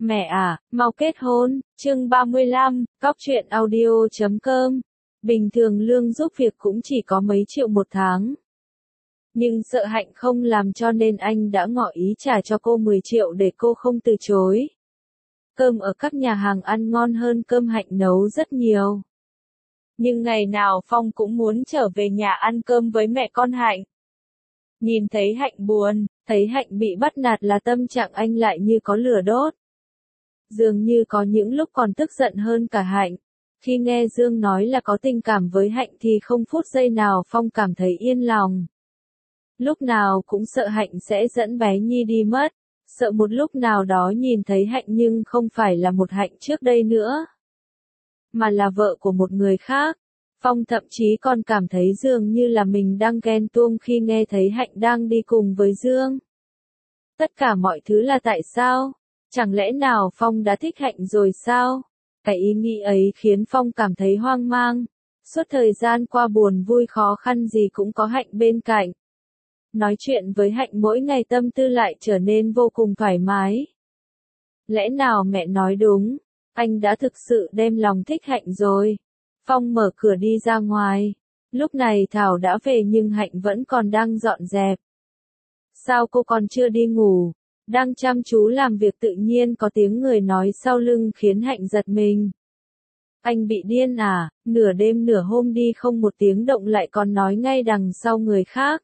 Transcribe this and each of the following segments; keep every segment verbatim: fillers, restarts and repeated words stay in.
Mẹ à, mau kết hôn, chương ba mươi lăm, cóc truyện audio chấm com. Bình thường lương giúp việc cũng chỉ có mấy triệu một tháng. Nhưng sợ Hạnh không làm cho nên anh đã ngỏ ý trả cho cô mười triệu để cô không từ chối. Cơm ở các nhà hàng ăn ngon hơn cơm Hạnh nấu rất nhiều. Nhưng ngày nào Phong cũng muốn trở về nhà ăn cơm với mẹ con Hạnh. Nhìn thấy Hạnh buồn, thấy Hạnh bị bắt nạt là tâm trạng anh lại như có lửa đốt. Dường như có những lúc còn tức giận hơn cả Hạnh. Khi nghe Dương nói là có tình cảm với Hạnh thì không phút giây nào Phong cảm thấy yên lòng. Lúc nào cũng sợ Hạnh sẽ dẫn bé Nhi đi mất, sợ một lúc nào đó nhìn thấy Hạnh nhưng không phải là một Hạnh trước đây nữa, mà là vợ của một người khác. Phong thậm chí còn cảm thấy dường như là mình đang ghen tuông khi nghe thấy Hạnh đang đi cùng với Dương. Tất cả mọi thứ là tại sao? Chẳng lẽ nào Phong đã thích Hạnh rồi sao? Cái ý nghĩ ấy khiến Phong cảm thấy hoang mang. Suốt thời gian qua buồn vui khó khăn gì cũng có Hạnh bên cạnh. Nói chuyện với Hạnh mỗi ngày tâm tư lại trở nên vô cùng thoải mái. Lẽ nào mẹ nói đúng, anh đã thực sự đem lòng thích Hạnh rồi. Phong mở cửa đi ra ngoài. Lúc này Thảo đã về nhưng Hạnh vẫn còn đang dọn dẹp. Sao cô còn chưa đi ngủ? Đang chăm chú làm việc tự nhiên có tiếng người nói sau lưng khiến Hạnh giật mình. Anh bị điên à, nửa đêm nửa hôm đi không một tiếng động lại còn nói ngay đằng sau người khác.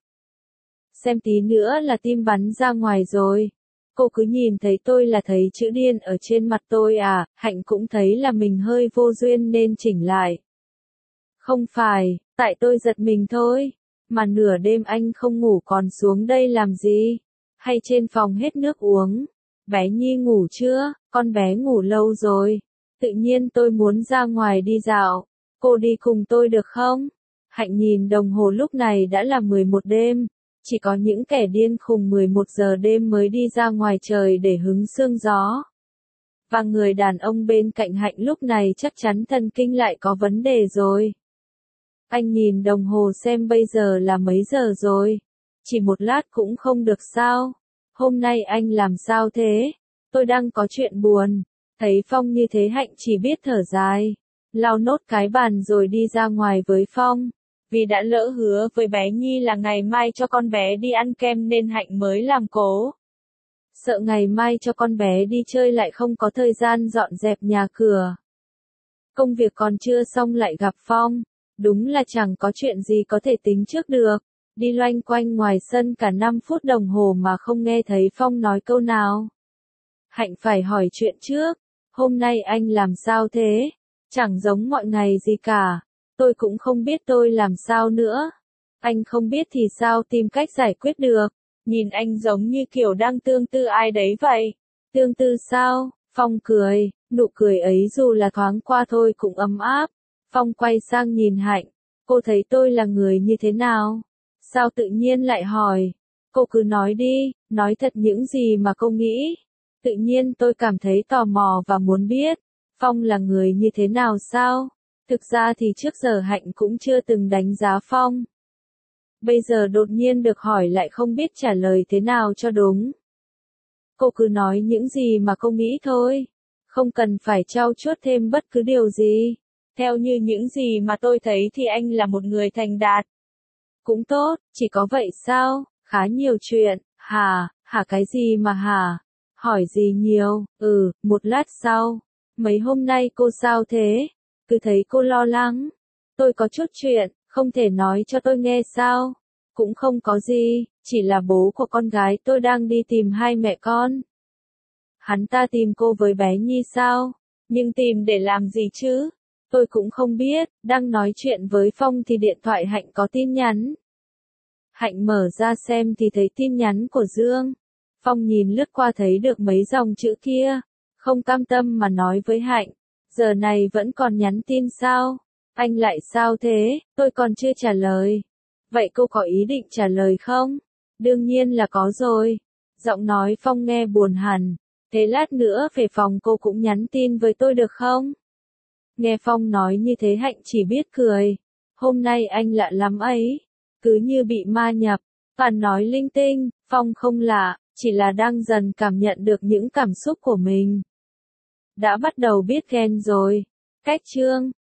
Xem tí nữa là tim bắn ra ngoài rồi. Cô cứ nhìn thấy tôi là thấy chữ điên ở trên mặt tôi à, Hạnh cũng thấy là mình hơi vô duyên nên chỉnh lại. Không phải, tại tôi giật mình thôi. Mà nửa đêm anh không ngủ còn xuống đây làm gì? Hay trên phòng hết nước uống? Bé Nhi ngủ chưa? Con bé ngủ lâu rồi. Tự nhiên tôi muốn ra ngoài đi dạo. Cô đi cùng tôi được không? Hạnh nhìn đồng hồ lúc này đã là mười một đêm. Chỉ có những kẻ điên khùng mười một giờ đêm mới đi ra ngoài trời để hứng sương gió. Và người đàn ông bên cạnh Hạnh lúc này chắc chắn thần kinh lại có vấn đề rồi. Anh nhìn đồng hồ xem bây giờ là mấy giờ rồi. Chỉ một lát cũng không được sao? Hôm nay anh làm sao thế? Tôi đang có chuyện buồn. Thấy Phong như thế Hạnh chỉ biết thở dài. Lau nốt cái bàn rồi đi ra ngoài với Phong. Vì đã lỡ hứa với bé Nhi là ngày mai cho con bé đi ăn kem nên Hạnh mới làm cố. Sợ ngày mai cho con bé đi chơi lại không có thời gian dọn dẹp nhà cửa. Công việc còn chưa xong lại gặp Phong. Đúng là chẳng có chuyện gì có thể tính trước được. Đi loanh quanh ngoài sân cả năm phút đồng hồ mà không nghe thấy Phong nói câu nào. Hạnh phải hỏi chuyện trước. Hôm nay anh làm sao thế? Chẳng giống mọi ngày gì cả. Tôi cũng không biết tôi làm sao nữa. Anh không biết thì sao tìm cách giải quyết được. Nhìn anh giống như kiểu đang tương tư ai đấy vậy. Tương tư sao? Phong cười. Nụ cười ấy dù là thoáng qua thôi cũng ấm áp. Phong quay sang nhìn Hạnh. Cô thấy tôi là người như thế nào? Sao tự nhiên lại hỏi? Cô cứ nói đi, nói thật những gì mà cô nghĩ. Tự nhiên tôi cảm thấy tò mò và muốn biết. Phong là người như thế nào sao? Thực ra thì trước giờ Hạnh cũng chưa từng đánh giá Phong. Bây giờ đột nhiên được hỏi lại không biết trả lời thế nào cho đúng. Cô cứ nói những gì mà cô nghĩ thôi. Không cần phải trau chuốt thêm bất cứ điều gì. Theo như những gì mà tôi thấy thì anh là một người thành đạt. Cũng tốt, chỉ có vậy sao? Khá nhiều chuyện. Hả? Hả cái gì mà hả? Hỏi gì nhiều? Ừ, một lát sau. Mấy hôm nay cô sao thế? Cứ thấy cô lo lắng. Tôi có chút chuyện, không thể nói cho tôi nghe sao? Cũng không có gì, chỉ là bố của con gái tôi đang đi tìm hai mẹ con. Hắn ta tìm cô với bé Nhi sao? Nhưng tìm để làm gì chứ? Tôi cũng không biết, đang nói chuyện với Phong thì điện thoại Hạnh có tin nhắn. Hạnh mở ra xem thì thấy tin nhắn của Dương. Phong nhìn lướt qua thấy được mấy dòng chữ kia. Không cam tâm mà nói với Hạnh. Giờ này vẫn còn nhắn tin sao? Anh lại sao thế? Tôi còn chưa trả lời. Vậy cô có ý định trả lời không? Đương nhiên là có rồi. Giọng nói Phong nghe buồn hẳn. Thế lát nữa về phòng cô cũng nhắn tin với tôi được không? Nghe Phong nói như thế Hạnh chỉ biết cười. Hôm nay anh lạ lắm ấy. Cứ như bị ma nhập. Toàn nói linh tinh. Phong không lạ, chỉ là đang dần cảm nhận được những cảm xúc của mình. đã bắt đầu biết ghen rồi. Cách chương